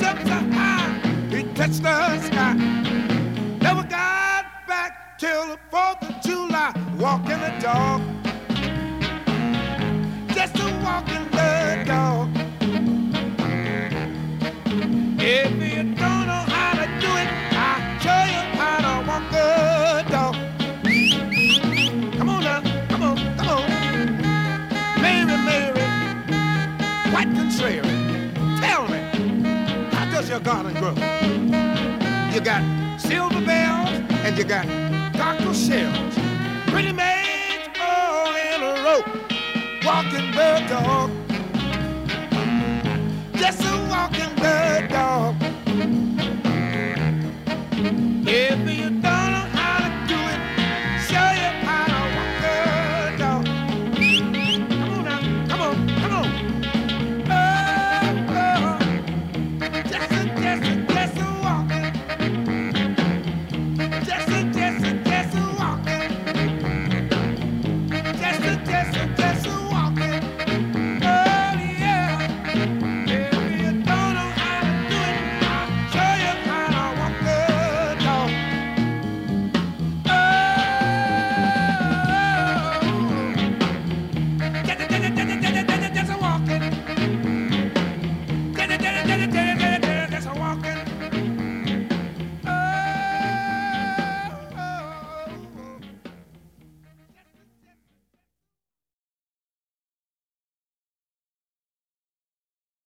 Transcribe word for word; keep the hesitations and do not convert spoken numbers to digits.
up so high, he touched the sky. Never got back till the fourth of July. Walking the dog, just a walking the dog. If you don't know how to do it, I'll show you how to walk a dog. Come on now, come on, come on. Mary, Mary, quite contrary. Tell me, how does your garden grow? You got silver bells and you got cockle shells. Pretty maids all in a row, walking the dog.